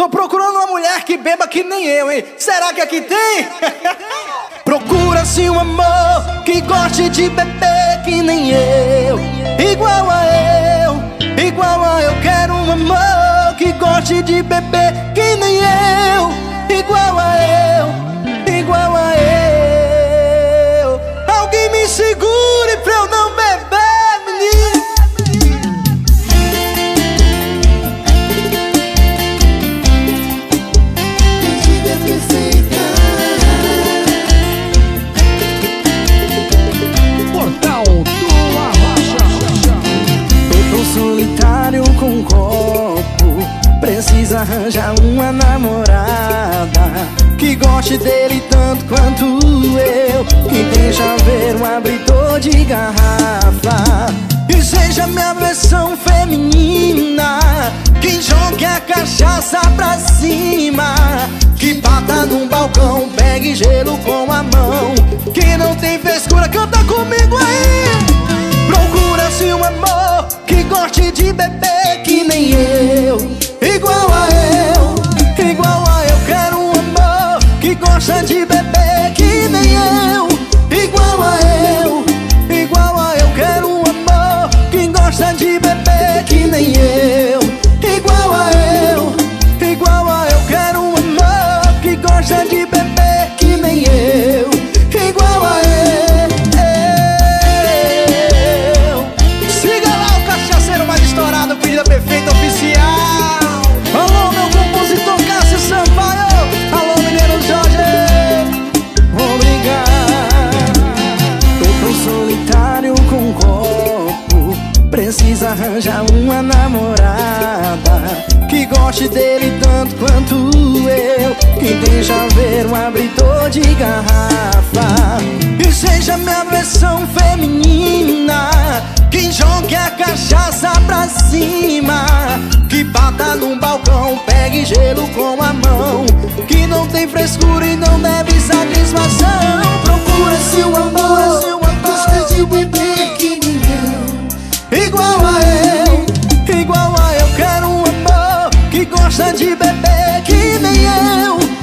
Tô procurando uma mulher que beba que nem eu, hein? Será que aqui tem? Procura-se um amor que goste de beber que nem eu. Igual a eu, igual a eu. Quero um amor que goste de beber que nem eu. Igual a eu, igual a eu. Alguém me segure pra eu não beber, menino. Portal do Arrocha. Tô tão solitário com um copo, precisa arranjar uma namorada que goste dele tanto quanto eu, que deixa ver um abridor de garrafa e seja minha versão feminina, que jogue a cachaça pra cima, que bata num balcão, pegue gelo com a mão, que não tem frescura, canta comigo aí. Procura-se um amor que goste de beber que nem eu. Igual a eu, igual a eu. Quero um amor que gosta de beber que nem eu. Igual a eu, igual a eu. Quero um amor que gosta de beber que nem eu. Igual a eu, igual a eu. Quero um amor que gosta de beber que nem eu. Igual a eu. Siga lá o cachaceiro mais estourado, filho da perfeita oficial. Alô, meu compositor Cássio Sampaio. Alô, mineiro Jorge. Obrigado. Tô tão solitário com um copo, precisa arranjar uma namorada que goste dele tanto quanto eu, que deixa ver um abridor de garrafa e seja minha versão feminina, que jogue a cachaça pra cima, que bata num balcão, pegue gelo com a mão, que não tem frescura e não deve satisfação. Procura-se um amor que gosta de beber que nem eu. Igual a eu, igual a eu. Quero um amor que gosta de beber que nem eu.